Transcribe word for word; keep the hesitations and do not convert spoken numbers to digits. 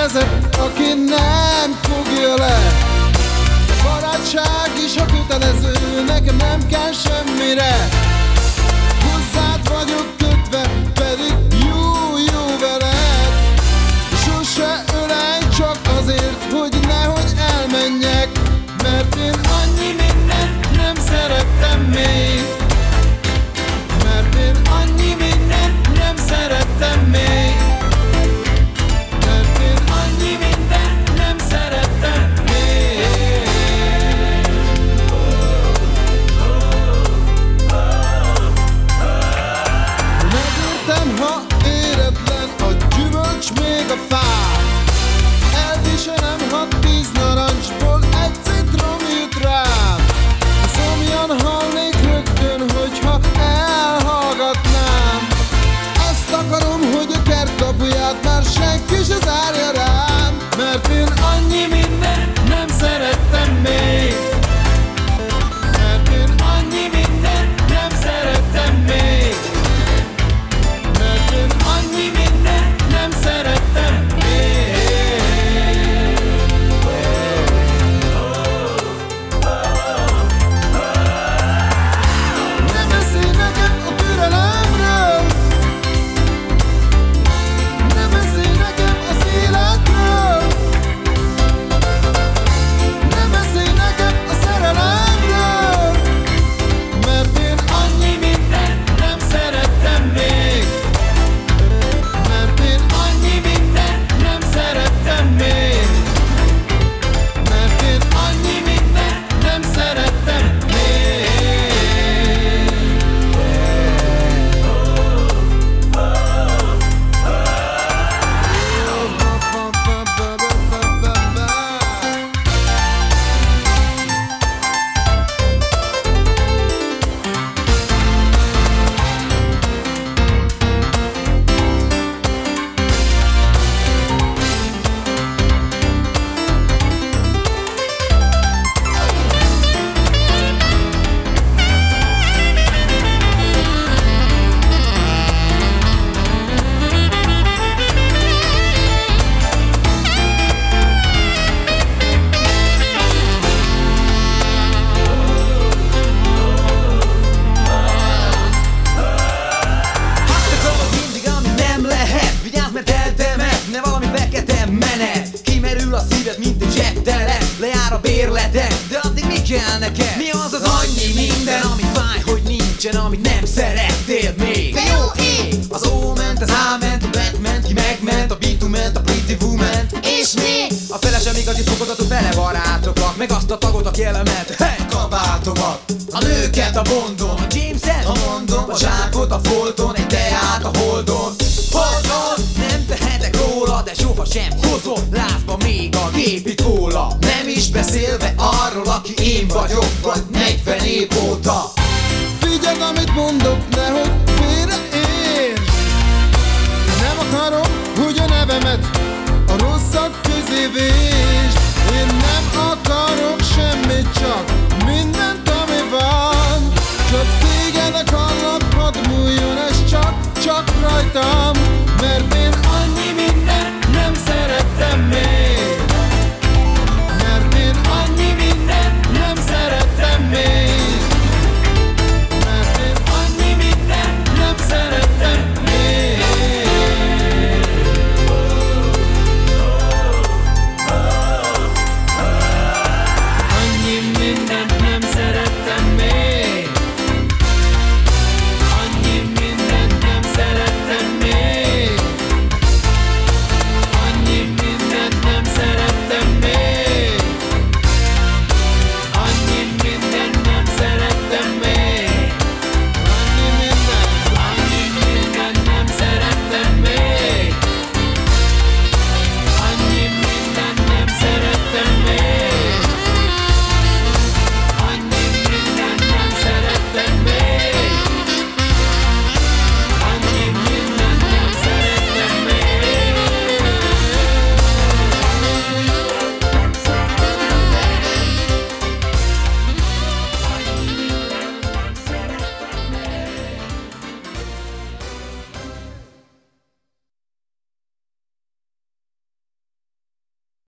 vezet, aki nem fogja le. Barátság is a kötelező, nekem nem kell semmire. Hozzád vagyok kötve, pedig jó, jó veled. Sose ölelj csak azért, hogy nehogy elmenjek, mert én annyi mindent nem szerettem még. Mert én annyi mindent nem szerettem még. Mert én annyi mindent nem szerettem még. Megértem, ha éretlen a gyümölcs még a fát. Elviselem, ha tíz narancsból egy citrom jut rám. Szomjan halnék rögtön, hogyha elhallgatnám. Azt akarom, hogy a kert kapuját már senki se zárja rám. Mert én annyi mindent nem szerettem még. Mert én annyi mindent nem szerettem még. Mert én annyi mindent nem szerettem még. Ne beszélj nekem a türelemről, ne beszélj nekem az életről, ne beszélj nekem a szerelemről. Mert én annyi mindent nem szerettem még. Mert én annyi mindent nem szerettem még. Mert én annyi mindent nem szerettem még. Ne valami fekete menet, kimerül a szíved, mint egy zsebtelen. Lejár a bérleted, de addig mi kell neked? Mi az az annyi minden, ami fáj, hogy nincsen, amit nem szerettél még? De jó ég! Az ó ment, az á ment, a bet ment, ki megment, a bitu ment, a pretty woman. És még? A felesem igazi fokozatú fele barátokat, meg azt a tagot, aki elemet, hey! Kabátomat, A nőket a bondon, a James-en, a mondom, a zsákot a folton, egy teát a holdon. Holdon! Nem tehetek róla, de soha sem hozom lázba még a gépi kóla. Nem is beszélve arról, aki én vagyok, vagy negyven év óta.